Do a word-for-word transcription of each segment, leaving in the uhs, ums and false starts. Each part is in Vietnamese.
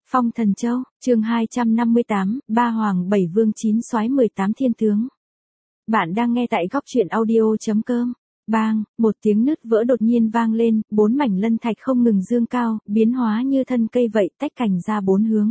Phong Thần Châu, chương hai trăm năm mươi tám, ba hoàng bảy vương chín soái mười tám thiên tướng. Bạn đang nghe tại góc truyện audio chấm com. Bang, một tiếng nứt vỡ đột nhiên vang lên, bốn mảnh lân thạch không ngừng dương cao, biến hóa như thân cây vậy, tách cành ra bốn hướng.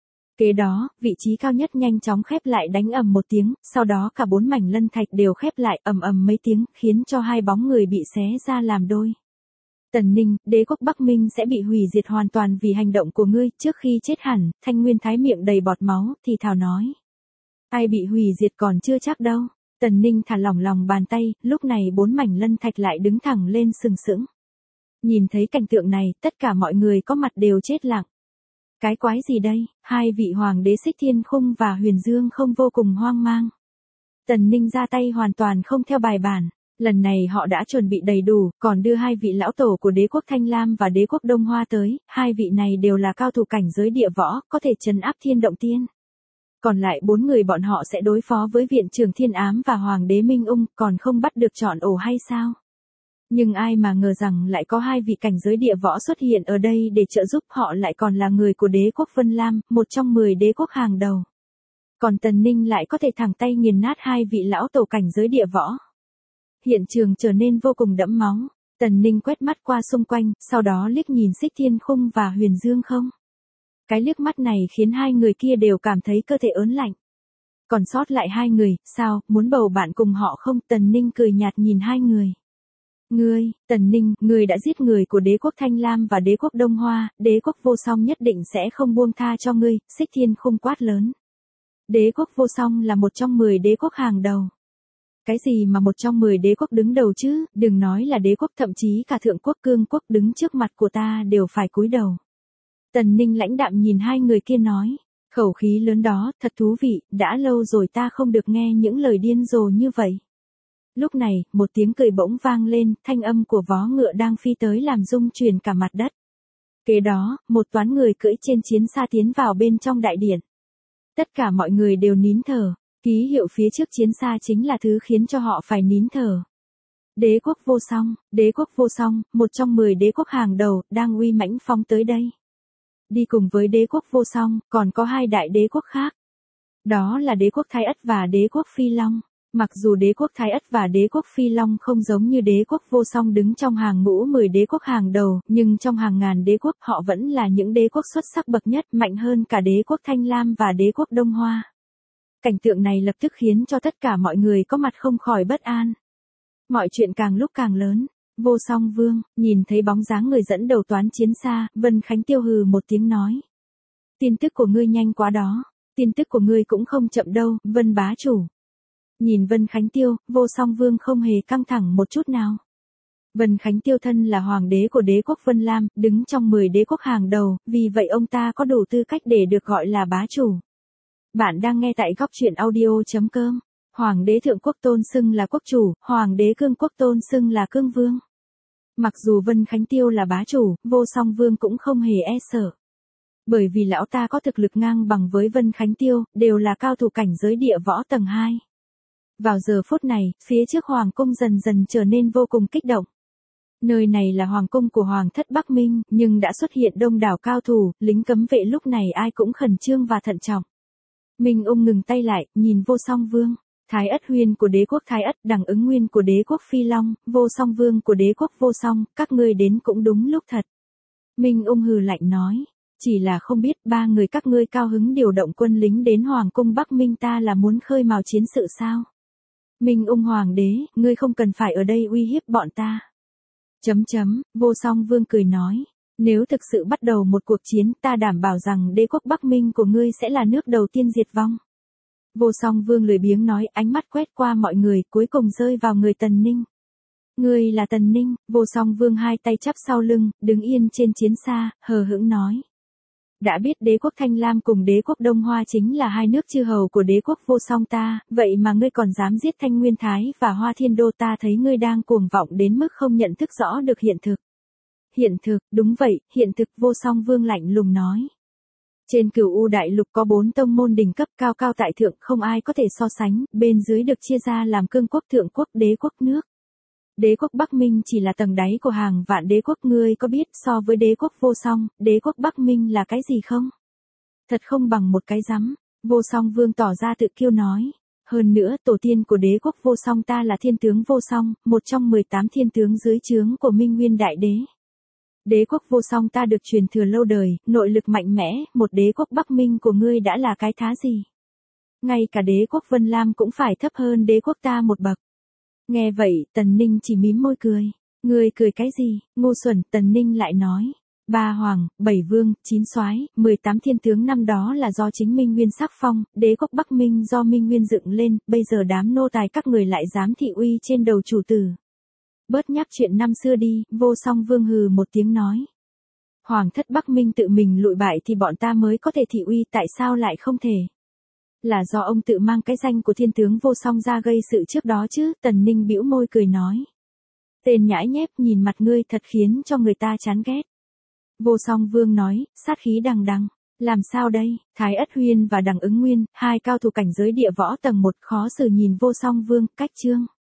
Kế đó, vị trí cao nhất nhanh chóng khép lại đánh ầm một tiếng, sau đó cả bốn mảnh lân thạch đều khép lại ầm ầm mấy tiếng, khiến cho hai bóng người bị xé ra làm đôi. Tần Ninh, đế quốc Bắc Minh sẽ bị hủy diệt hoàn toàn vì hành động của ngươi. Trước khi chết hẳn, Thanh Nguyên Thái miệng đầy bọt máu, thì thào nói. Ai bị hủy diệt còn chưa chắc đâu. Tần Ninh thả lỏng lòng bàn tay, lúc này bốn mảnh lân thạch lại đứng thẳng lên sừng sững. Nhìn thấy cảnh tượng này, tất cả mọi người có mặt đều chết lặng. Cái quái gì đây? Hai vị hoàng đế Xích Thiên Khung và Huyền Dương không vô cùng hoang mang. Tần Ninh ra tay hoàn toàn không theo bài bản. Lần này họ đã chuẩn bị đầy đủ, còn đưa hai vị lão tổ của đế quốc Thanh Lam và đế quốc Đông Hoa tới, hai vị này đều là cao thủ cảnh giới địa võ, có thể trấn áp thiên động tiên. Còn lại bốn người bọn họ sẽ đối phó với viện trưởng Thiên Ám và Hoàng đế Minh Ung, còn không bắt được chọn ổ hay sao? Nhưng ai mà ngờ rằng lại có hai vị cảnh giới địa võ xuất hiện ở đây để trợ giúp, họ lại còn là người của đế quốc Vân Lam, một trong mười đế quốc hàng đầu. Còn Tần Ninh lại có thể thẳng tay nghiền nát hai vị lão tổ cảnh giới địa võ. Hiện trường trở nên vô cùng đẫm máu. Tần Ninh quét mắt qua xung quanh, sau đó liếc nhìn Xích Thiên Khung và Huyền Dương không. Cái liếc mắt này khiến hai người kia đều cảm thấy cơ thể ớn lạnh. Còn sót lại hai người, sao, muốn bầu bạn cùng họ không? Tần Ninh cười nhạt nhìn hai người. Ngươi, Tần Ninh, ngươi đã giết người của đế quốc Thanh Lam và đế quốc Đông Hoa, đế quốc Vô Song nhất định sẽ không buông tha cho ngươi. Xích Thiên Khung quát lớn. Đế quốc Vô Song là một trong mười đế quốc hàng đầu. Cái gì mà một trong mười đế quốc đứng đầu chứ, đừng nói là đế quốc, thậm chí cả thượng quốc cương quốc đứng trước mặt của ta đều phải cúi đầu. Tần Ninh lãnh đạm nhìn hai người kia nói, khẩu khí lớn đó, thật thú vị, đã lâu rồi ta không được nghe những lời điên rồ như vậy. Lúc này, một tiếng cười bỗng vang lên, thanh âm của vó ngựa đang phi tới làm rung chuyển cả mặt đất. Kế đó, một toán người cưỡi trên chiến xa tiến vào bên trong đại điện. Tất cả mọi người đều nín thở. Ký hiệu phía trước chiến xa chính là thứ khiến cho họ phải nín thở. Đế quốc Vô Song, đế quốc Vô Song, một trong mười đế quốc hàng đầu, đang uy mãnh phóng tới đây. Đi cùng với đế quốc Vô Song, còn có hai đại đế quốc khác. Đó là đế quốc Thái Ất và đế quốc Phi Long. Mặc dù đế quốc Thái Ất và đế quốc Phi Long không giống như đế quốc Vô Song đứng trong hàng ngũ mười đế quốc hàng đầu, nhưng trong hàng ngàn đế quốc họ vẫn là những đế quốc xuất sắc bậc nhất, mạnh hơn cả đế quốc Thanh Lam và đế quốc Đông Hoa. Cảnh tượng này lập tức khiến cho tất cả mọi người có mặt không khỏi bất an. Mọi chuyện càng lúc càng lớn. Vô Song Vương, nhìn thấy bóng dáng người dẫn đầu toán chiến xa, Vân Khánh Tiêu hừ một tiếng nói. Tin tức của ngươi nhanh quá đó. Tin tức của ngươi cũng không chậm đâu, Vân bá chủ. Nhìn Vân Khánh Tiêu, Vô Song Vương không hề căng thẳng một chút nào. Vân Khánh Tiêu thân là hoàng đế của đế quốc Vân Lam, đứng trong mười đế quốc hàng đầu, vì vậy ông ta có đủ tư cách để được gọi là bá chủ. Bạn đang nghe tại góc truyện audio chấm com. Hoàng đế thượng quốc tôn xưng là quốc chủ, hoàng đế cương quốc tôn xưng là cương vương. Mặc dù Vân Khánh Tiêu là bá chủ, Vô Song Vương cũng không hề e sợ. Bởi vì lão ta có thực lực ngang bằng với Vân Khánh Tiêu, đều là cao thủ cảnh giới địa võ tầng hai. Vào giờ phút này, phía trước hoàng cung dần dần trở nên vô cùng kích động. Nơi này là hoàng cung của hoàng thất Bắc Minh, nhưng đã xuất hiện đông đảo cao thủ, lính cấm vệ lúc này ai cũng khẩn trương và thận trọng. Minh Ung ngừng tay lại, nhìn Vô Song Vương. Thái Ất Huyên của đế quốc Thái Ất, Đằng Ứng Nguyên của đế quốc Phi Long, Vô Song Vương của đế quốc Vô Song, các ngươi đến cũng đúng lúc thật. Minh Ung hừ lạnh nói, chỉ là không biết ba người các ngươi cao hứng điều động quân lính đến Hoàng cung Bắc Minh ta là muốn khơi mào chiến sự sao? Minh Ung Hoàng đế, ngươi không cần phải ở đây uy hiếp bọn ta. Chấm chấm, Vô Song Vương cười nói. Nếu thực sự bắt đầu một cuộc chiến, ta đảm bảo rằng đế quốc Bắc Minh của ngươi sẽ là nước đầu tiên diệt vong. Vô Song Vương lười biếng nói, ánh mắt quét qua mọi người, cuối cùng rơi vào người Tần Ninh. Ngươi là Tần Ninh, Vô Song Vương hai tay chắp sau lưng, đứng yên trên chiến xa, hờ hững nói. Đã biết đế quốc Thanh Lam cùng đế quốc Đông Hoa chính là hai nước chư hầu của đế quốc Vô Song ta, vậy mà ngươi còn dám giết Thanh Nguyên Thái và Hoa Thiên Đô, ta thấy ngươi đang cuồng vọng đến mức không nhận thức rõ được hiện thực. Hiện thực, đúng vậy, hiện thực, Vô Song Vương lạnh lùng nói. Trên Cửu U đại lục có bốn tông môn đỉnh cấp cao cao tại thượng, không ai có thể so sánh, bên dưới được chia ra làm cương quốc, thượng quốc, đế quốc nước. Đế quốc Bắc Minh chỉ là tầng đáy của hàng vạn đế quốc, ngươi có biết so với đế quốc Vô Song, đế quốc Bắc Minh là cái gì không? Thật không bằng một cái rắm, Vô Song Vương tỏ ra tự kiêu nói. Hơn nữa tổ tiên của đế quốc Vô Song ta là thiên tướng Vô Song, một trong mười tám thiên tướng dưới trướng của Minh Nguyên Đại Đế. Đế quốc Vô Song ta được truyền thừa lâu đời, nội lực mạnh mẽ, một đế quốc Bắc Minh của ngươi đã là cái thá gì. Ngay cả đế quốc Vân Lam cũng phải thấp hơn đế quốc ta một bậc. Nghe vậy, Tần Ninh chỉ mím môi cười. Ngươi cười cái gì, ngu xuẩn, Tần Ninh lại nói. Ba hoàng, bảy vương, chín soái, mười tám thiên tướng năm đó là do chính Minh Nguyên sắc phong, đế quốc Bắc Minh do Minh Nguyên dựng lên, bây giờ đám nô tài các người lại dám thị uy trên đầu chủ tử. Bớt nhắc chuyện năm xưa đi, Vô Song Vương hừ một tiếng nói. Hoàng thất Bắc Minh tự mình lụi bại thì bọn ta mới có thể thị uy, tại sao lại không thể? Là do ông tự mang cái danh của thiên tướng Vô Song ra gây sự trước đó chứ, Tần Ninh bĩu môi cười nói. Tên nhãi nhép, nhìn mặt ngươi thật khiến cho người ta chán ghét. Vô Song Vương nói, sát khí đằng đằng. Làm sao đây? Thái Ất Huyên và Đằng Ứng Nguyên, hai cao thủ cảnh giới địa võ tầng một khó xử nhìn Vô Song Vương, cách chương.